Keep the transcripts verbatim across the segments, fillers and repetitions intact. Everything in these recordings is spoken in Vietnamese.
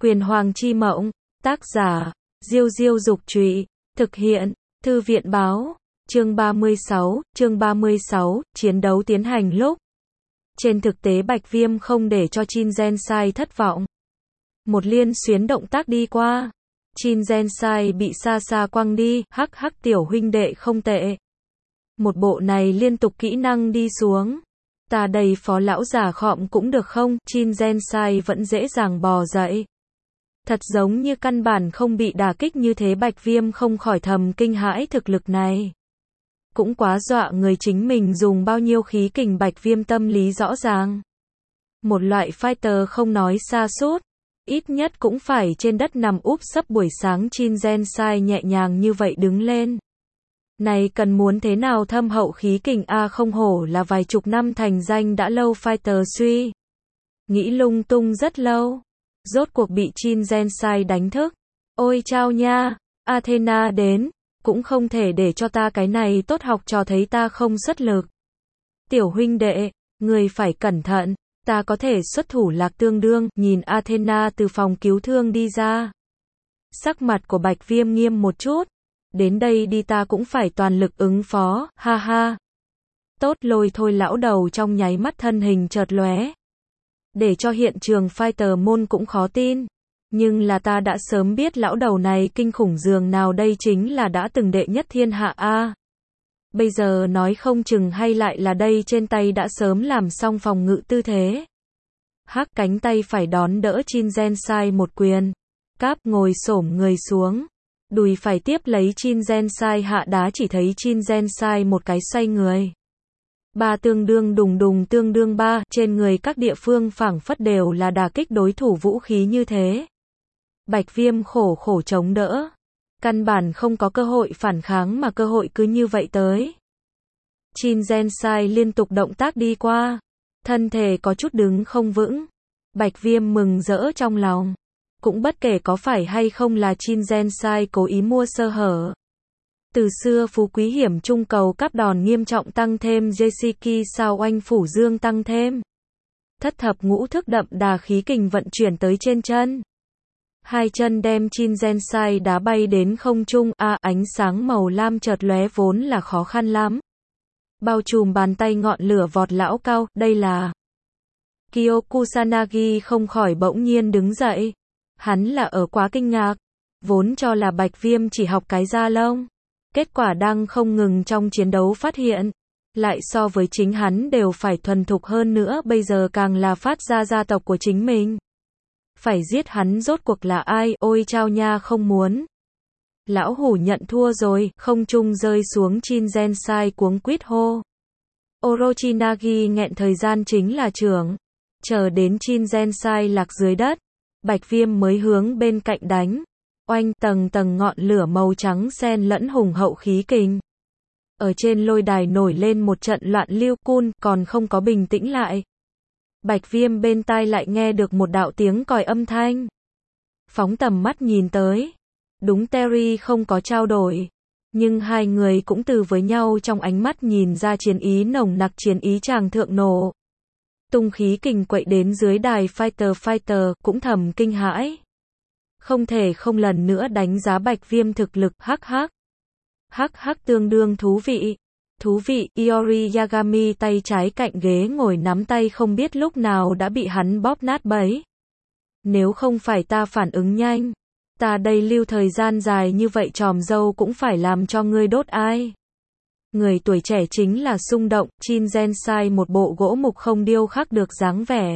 Quyền Hoàng chi mộng, tác giả, Diêu Diêu Dục Trụy, thực hiện, Thư viện Báo, chương ba mươi sáu, chương ba mươi sáu, chiến đấu tiến hành lúc. Trên thực tế Bạch Viêm không để cho Chin Gensai thất vọng. Một liên xuyến động tác đi qua. Chin Gensai bị xa xa quăng đi, hắc hắc tiểu huynh đệ không tệ. Một bộ này liên tục kỹ năng đi xuống. Ta đầy phó lão già khọm cũng được không? Chin Gensai vẫn dễ dàng bò dậy. Thật giống như căn bản không bị đả kích như thế. Bạch Viêm không khỏi thầm kinh hãi thực lực này. Cũng quá dọa người, chính mình dùng bao nhiêu khí kình Bạch Viêm tâm lý rõ ràng. Một loại fighter không nói xa sút ít nhất cũng phải trên đất nằm úp sấp buổi sáng. Chin Gensai nhẹ nhàng như vậy đứng lên. Này cần muốn thế nào thâm hậu khí kình a, không hổ là vài chục năm thành danh đã lâu fighter suy. Nghĩ lung tung rất lâu. Rốt cuộc bị Chin Gensai đánh thức. Ôi chao nha, Athena đến, cũng không thể để cho ta cái này tốt học trò thấy ta không xuất lực. Tiểu huynh đệ, người phải cẩn thận, ta có thể xuất thủ lạc tương đương. Nhìn Athena từ phòng cứu thương đi ra. Sắc mặt của Bạch Viêm nghiêm một chút. Đến đây đi, ta cũng phải toàn lực ứng phó, ha ha. Tốt lôi thôi, lão đầu trong nháy mắt thân hình chợt lóe. Để cho hiện trường fighter môn cũng khó tin. Nhưng là ta đã sớm biết lão đầu này kinh khủng dường nào, đây chính là đã từng đệ nhất thiên hạ a. Bây giờ nói không chừng hay lại là đây trên tay đã sớm làm xong phòng ngự tư thế. Hắc cánh tay phải đón đỡ Chin Gensai một quyền. Cáp ngồi xổm người xuống. Đùi phải tiếp lấy Chin Gensai hạ đá, chỉ thấy Chin Gensai một cái xoay người. Ba tương đương đùng đùng tương đương ba, trên người các địa phương phảng phất đều là đả kích đối thủ vũ khí như thế. Bạch Viêm khổ khổ chống đỡ. Căn bản không có cơ hội phản kháng mà cơ hội cứ như vậy tới. Chin Gensai liên tục động tác đi qua. Thân thể có chút đứng không vững. Bạch Viêm mừng rỡ trong lòng. Cũng bất kể có phải hay không là Chin Gensai cố ý mua sơ hở. Từ xưa phú quý hiểm trung cầu cáp đòn nghiêm trọng tăng thêm Jesiki sao oanh phủ dương tăng thêm. Thất thập ngũ thức đậm đà khí kình vận chuyển tới trên chân. Hai chân đem Chin Gensai đá bay đến không trung, a à, ánh sáng màu lam chợt lóe vốn là khó khăn lắm. Bao trùm bàn tay ngọn lửa vọt lão cao, đây là Kyokusanagi không khỏi bỗng nhiên đứng dậy. Hắn là ở quá kinh ngạc, vốn cho là Bạch Viêm chỉ học cái da lông. Kết quả đang không ngừng trong chiến đấu phát hiện, lại so với chính hắn đều phải thuần thục hơn nữa, bây giờ càng là phát ra gia tộc của chính mình. Phải giết hắn rốt cuộc là ai, ôi chao nha, không muốn. Lão hủ nhận thua rồi, không trung rơi xuống. Chin Gensai cuống quýt hô. Orochinagi nghẹn thời gian chính là trưởng. Chờ đến Chin Gensai lạc dưới đất, Bạch Viêm mới hướng bên cạnh đánh. Oanh, tầng tầng ngọn lửa màu trắng xen lẫn hùng hậu khí kình. Ở trên lôi đài nổi lên một trận loạn lưu, cun còn không có bình tĩnh lại. Bạch Viêm bên tai lại nghe được một đạo tiếng còi âm thanh. Phóng tầm mắt nhìn tới. Đúng, Terry không có trao đổi. Nhưng hai người cũng từ với nhau trong ánh mắt nhìn ra chiến ý nồng nặc, chiến ý tràng thượng nổ. Tung khí kình quậy đến dưới đài, fighter fighter cũng thầm kinh hãi. Không thể không lần nữa đánh giá Bạch Viêm thực lực, hắc hắc. Hắc hắc tương đương thú vị. Thú vị, Iori Yagami tay trái cạnh ghế ngồi nắm tay không biết lúc nào đã bị hắn bóp nát bấy. Nếu không phải ta phản ứng nhanh, ta đây lưu thời gian dài như vậy tròm dâu cũng phải làm cho ngươi đốt ai. Người tuổi trẻ chính là xung động, Chin Gensai một bộ gỗ mục không điêu khắc được dáng vẻ.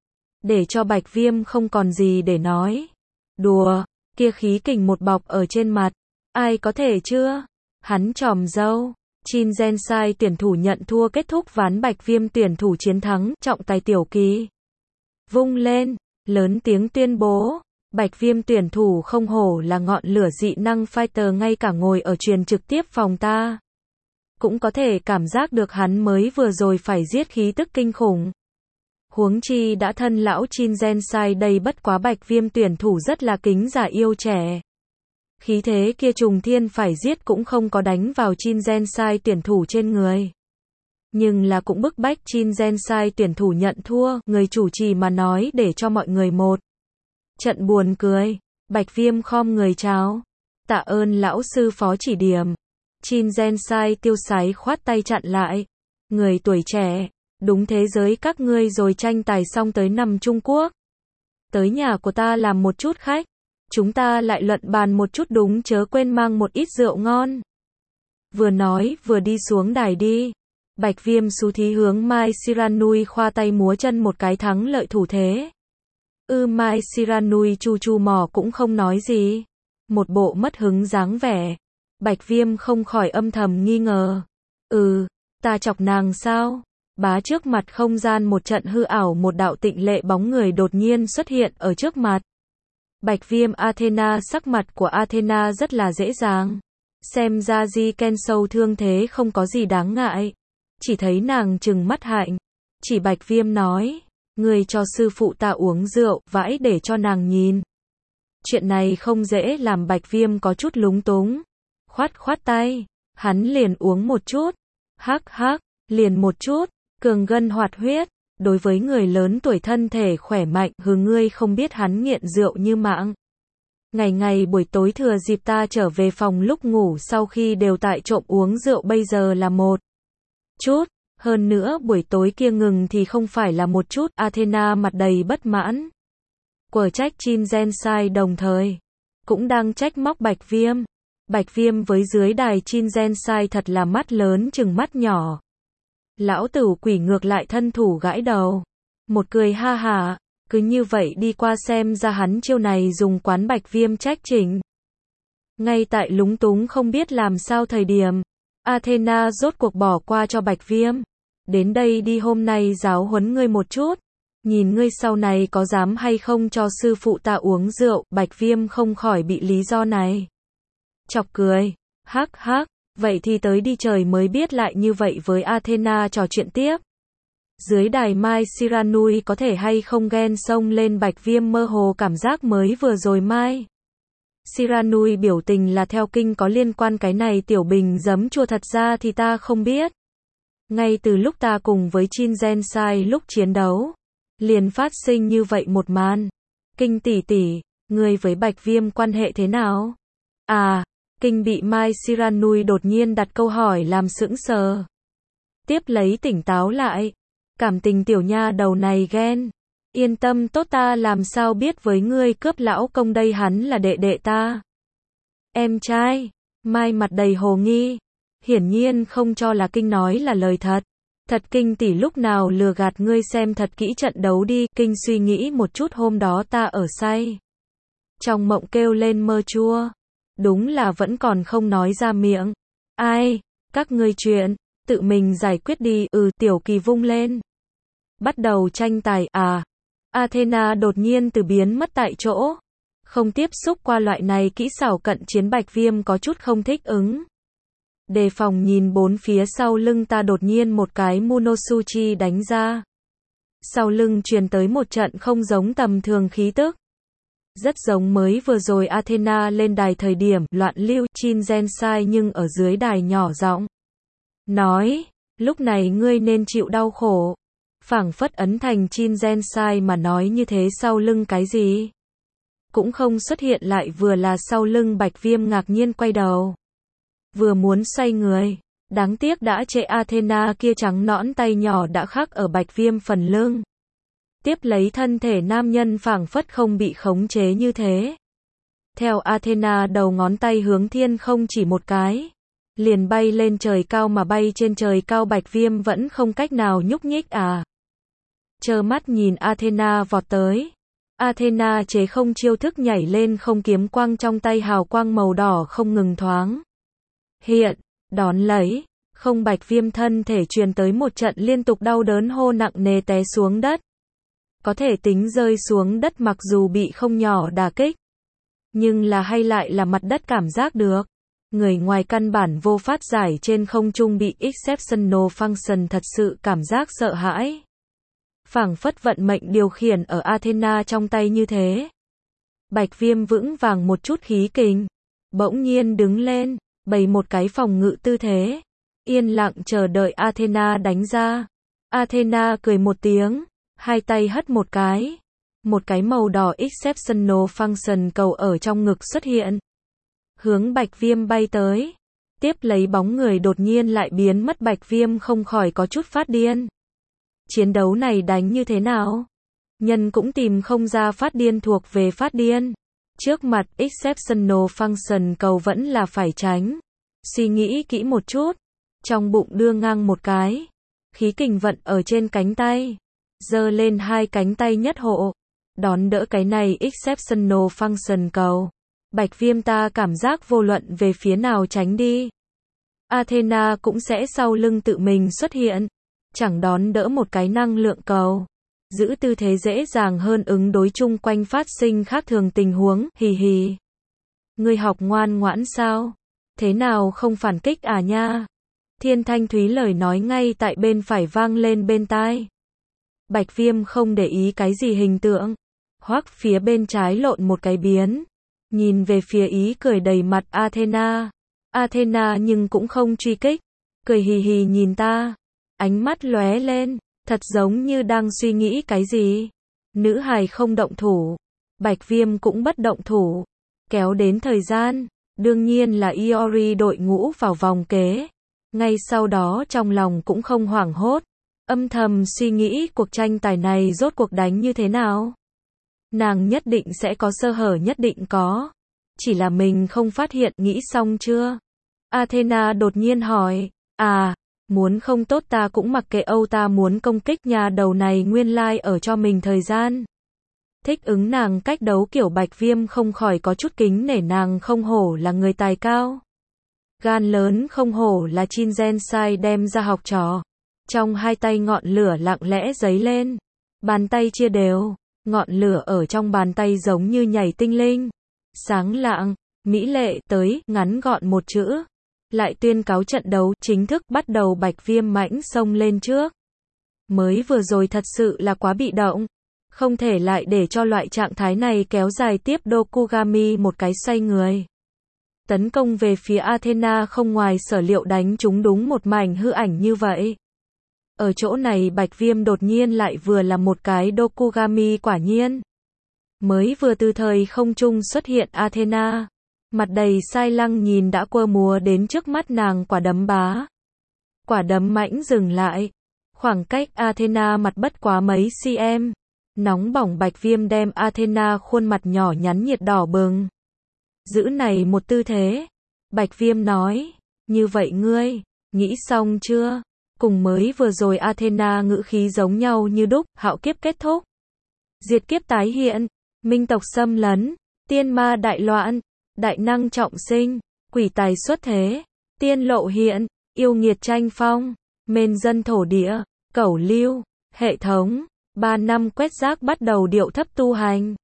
Để cho Bạch Viêm không còn gì để nói. Đùa, kia khí kình một bọc ở trên mặt. Ai có thể chưa? Hắn tròm dâu. Chin Gensai tuyển thủ nhận thua, kết thúc ván Bạch Viêm tuyển thủ chiến thắng, trọng tài tiểu kỳ. Vung lên, lớn tiếng tuyên bố. Bạch Viêm tuyển thủ không hổ là ngọn lửa dị năng fighter, ngay cả ngồi ở truyền trực tiếp phòng ta. Cũng có thể cảm giác được hắn mới vừa rồi phải giết khí tức kinh khủng. Huống chi đã thân lão Chin Gensai đây, bất quá Bạch Viêm tuyển thủ rất là kính già yêu trẻ. Khí thế kia trùng thiên phải giết cũng không có đánh vào Chin Gensai tuyển thủ trên người. Nhưng là cũng bức bách Chin Gensai tuyển thủ nhận thua, người chủ trì mà nói để cho mọi người một Trận buồn cười. Bạch Viêm khom người chào. Tạ ơn lão sư phó chỉ điểm. Chin Gensai tiêu sái khoát tay chặn lại. Người tuổi trẻ, đúng thế giới các ngươi rồi tranh tài xong tới nằm Trung Quốc. Tới nhà của ta làm một chút khách. Chúng ta lại luận bàn một chút đúng chớ quên mang một ít rượu ngon. Vừa nói vừa đi xuống đài đi. Bạch Viêm xú thí hướng Mai Shiranui khoa tay múa chân một cái thắng lợi thủ thế. Ư Mai Shiranui chu chu mỏ cũng không nói gì. Một bộ mất hứng dáng vẻ. Bạch Viêm không khỏi âm thầm nghi ngờ. Ừ, ta chọc nàng sao? Bá trước mặt không gian một trận hư ảo, một đạo tịnh lệ bóng người đột nhiên xuất hiện ở trước mặt. Bạch Viêm Athena, sắc mặt của Athena rất là dễ dàng. Xem ra Ji Kensou thương thế không có gì đáng ngại. Chỉ thấy nàng trừng mắt hạnh. Chỉ Bạch Viêm nói, người cho sư phụ ta uống rượu, vãi để cho nàng nhìn. Chuyện này không dễ làm Bạch Viêm có chút lúng túng. Khoát khoát tay, hắn liền uống một chút. Hắc hắc, liền một chút, cường gân hoạt huyết. Đối với người lớn tuổi thân thể khỏe mạnh, hừ ngươi không biết hắn nghiện rượu như mạng. Ngày ngày buổi tối thừa dịp ta trở về phòng lúc ngủ sau khi đều tại trộm uống rượu, bây giờ là một chút. Hơn nữa buổi tối kia ngừng thì không phải là một chút. Athena mặt đầy bất mãn. Quở trách Chin Gensai đồng thời cũng đang trách móc Bạch Viêm. Bạch Viêm với dưới đài Chin Gensai thật là mắt lớn chừng mắt nhỏ. Lão tử quỷ ngược lại thân thủ gãi đầu. Một cười ha hả. Cứ như vậy đi qua, xem ra hắn chiêu này dùng quán. Bạch Viêm trách chỉnh. Ngay tại lúng túng không biết làm sao thời điểm, Athena rốt cuộc bỏ qua cho Bạch Viêm. Đến đây đi, hôm nay giáo huấn ngươi một chút. Nhìn ngươi sau này có dám hay không cho sư phụ ta uống rượu. Bạch Viêm không khỏi bị lý do này chọc cười. Hắc hắc, vậy thì tới đi, trời mới biết lại như vậy với Athena trò chuyện tiếp. Dưới đài Mai Shiranui có thể hay không ghen xông lên. Bạch Viêm mơ hồ cảm giác mới vừa rồi Mai Shiranui biểu tình là theo kinh có liên quan cái này tiểu bình giấm chua, thật ra thì ta không biết. Ngay từ lúc ta cùng với Chin Gensai lúc chiến đấu, liền phát sinh như vậy một màn. Kinh tỷ tỷ, người với Bạch Viêm quan hệ thế nào? À, Kinh bị Mai Shiranui đột nhiên đặt câu hỏi làm sững sờ. Tiếp lấy tỉnh táo lại. Cảm tình tiểu nha đầu này ghen. Yên tâm tốt, ta làm sao biết với ngươi cướp lão công đây, hắn là đệ đệ ta. Em trai. Mai mặt đầy hồ nghi. Hiển nhiên không cho là Kinh nói là lời thật. Thật Kinh tỷ lúc nào lừa gạt ngươi, xem thật kỹ trận đấu đi. Kinh suy nghĩ một chút, hôm đó ta ở say. Trong mộng kêu lên mơ chua. Đúng là vẫn còn không nói ra miệng. Ai, các ngươi chuyện, tự mình giải quyết đi. Ừ, Tiểu Kỳ vung lên. Bắt đầu tranh tài. À, Athena đột nhiên từ biến mất tại chỗ. Không tiếp xúc qua loại này kỹ xảo cận chiến, Bạch Viêm có chút không thích ứng. Đề phòng nhìn bốn phía, sau lưng ta đột nhiên một cái Munosuchi đánh ra. Sau lưng truyền tới một trận không giống tầm thường khí tức. Rất giống mới vừa rồi Athena lên đài thời điểm loạn lưu. Chin Gensai nhưng ở dưới đài nhỏ giọng nói, lúc này ngươi nên chịu đau khổ. Phảng phất ấn thành Chin Gensai mà nói như thế, sau lưng cái gì cũng không xuất hiện, lại vừa là sau lưng. Bạch Viêm ngạc nhiên quay đầu, vừa muốn xoay người, đáng tiếc đã trễ. Athena kia trắng nõn tay nhỏ đã khắc ở Bạch Viêm phần lưng. Tiếp lấy thân thể nam nhân phảng phất không bị khống chế như thế. Theo Athena đầu ngón tay hướng thiên không chỉ một cái, liền bay lên trời cao, mà bay trên trời cao Bạch Viêm vẫn không cách nào nhúc nhích. À, trơ mắt nhìn Athena vọt tới. Athena chế không chiêu thức nhảy lên không, kiếm quang trong tay hào quang màu đỏ không ngừng thoáng hiện, đón lấy. Không, Bạch Viêm thân thể truyền tới một trận liên tục đau đớn, hô nặng nề té xuống đất. Có thể tính rơi xuống đất, mặc dù bị không nhỏ đả kích, nhưng là hay lại là mặt đất cảm giác được. Người ngoài căn bản vô phát giải, trên không trung bị exceptional function, thật sự cảm giác sợ hãi. Phảng phất vận mệnh điều khiển ở Athena trong tay như thế. Bạch Viêm vững vàng một chút khí kình, bỗng nhiên đứng lên, bày một cái phòng ngự tư thế, yên lặng chờ đợi Athena đánh ra. Athena cười một tiếng, hai tay hất một cái, Một cái màu đỏ Exceptional Function cầu ở trong ngực xuất hiện. Hướng Bạch Viêm bay tới. Tiếp lấy bóng người đột nhiên lại biến mất, Bạch Viêm không khỏi có chút phát điên. Chiến đấu này đánh như thế nào? Nhân cũng tìm không ra phát điên thuộc về phát điên. Trước mặt Exceptional Function cầu vẫn là phải tránh. Suy nghĩ kỹ một chút. Trong bụng đưa ngang một cái. Khí kình vận ở trên cánh tay. Giơ lên hai cánh tay nhất hộ. Đón đỡ cái này Exceptional Function cầu. Bạch Viêm ta cảm giác vô luận về phía nào tránh đi. Athena cũng sẽ sau lưng tự mình xuất hiện. Chẳng đón đỡ một cái năng lượng cầu. Giữ tư thế dễ dàng hơn ứng đối chung quanh phát sinh khác thường tình huống, hì hì. Ngươi học ngoan ngoãn sao? Thế nào không phản kích à nha? Thiên Thanh Thúy lời nói ngay tại bên phải vang lên bên tai. Bạch Viêm không để ý cái gì hình tượng. Hoắc phía bên trái lộn một cái biến. Nhìn về phía ý cười đầy mặt Athena. Athena nhưng cũng không truy kích. Cười hì hì nhìn ta. Ánh mắt lóe lên. Thật giống như đang suy nghĩ cái gì. Nữ hài không động thủ. Bạch Viêm cũng bất động thủ. Kéo đến thời gian. Đương nhiên là Iori đội ngũ vào vòng kế. Ngay sau đó trong lòng cũng không hoảng hốt. Âm thầm suy nghĩ cuộc tranh tài này rốt cuộc đánh như thế nào. Nàng nhất định sẽ có sơ hở, nhất định có. Chỉ là mình không phát hiện. Nghĩ xong chưa? Athena đột nhiên hỏi. À, muốn không tốt ta cũng mặc kệ, Âu ta muốn công kích nhà đầu này nguyên lai ở cho mình thời gian. Thích ứng nàng cách đấu kiểu Bạch Viêm không khỏi có chút kính nể nàng, không hổ là người tài cao. Gan lớn không hổ là Chingensai đem ra học trò. Trong hai tay ngọn lửa lặng lẽ giấy lên. Bàn tay chia đều. Ngọn lửa ở trong bàn tay giống như nhảy tinh linh. Sáng lạng, mỹ lệ tới, ngắn gọn một chữ. Lại tuyên cáo trận đấu chính thức bắt đầu. Bạch Viêm mãnh xông lên trước. Mới vừa rồi thật sự là quá bị động. Không thể lại để cho loại trạng thái này kéo dài tiếp. Dokugami một cái xoay người. Tấn công về phía Athena, không ngoài sở liệu đánh trúng đúng một mảnh hư ảnh như vậy. Ở chỗ này Bạch Viêm đột nhiên lại vừa là một cái Dokugami, quả nhiên. Mới vừa từ thời không trung xuất hiện Athena. Mặt đầy sai lăng nhìn đã quơ múa đến trước mắt nàng, quả đấm bá. Quả đấm mãnh dừng lại. Khoảng cách Athena mặt bất quá mấy cm. Nóng bỏng. Bạch Viêm đem Athena khuôn mặt nhỏ nhắn nhiệt đỏ bừng. Giữ này một tư thế. Bạch Viêm nói. Như vậy ngươi, nghĩ xong chưa? Cùng mới vừa rồi Athena ngữ khí giống nhau như đúc. Hạo kiếp kết thúc. Diệt kiếp tái hiện. Minh tộc xâm lấn. Tiên ma đại loạn. Đại năng trọng sinh. Quỷ tài xuất thế. Tiên lộ hiện. Yêu nghiệt tranh phong. Mên dân thổ địa. Cẩu lưu. Hệ thống. Ba năm quét rác bắt đầu điệu thấp tu hành.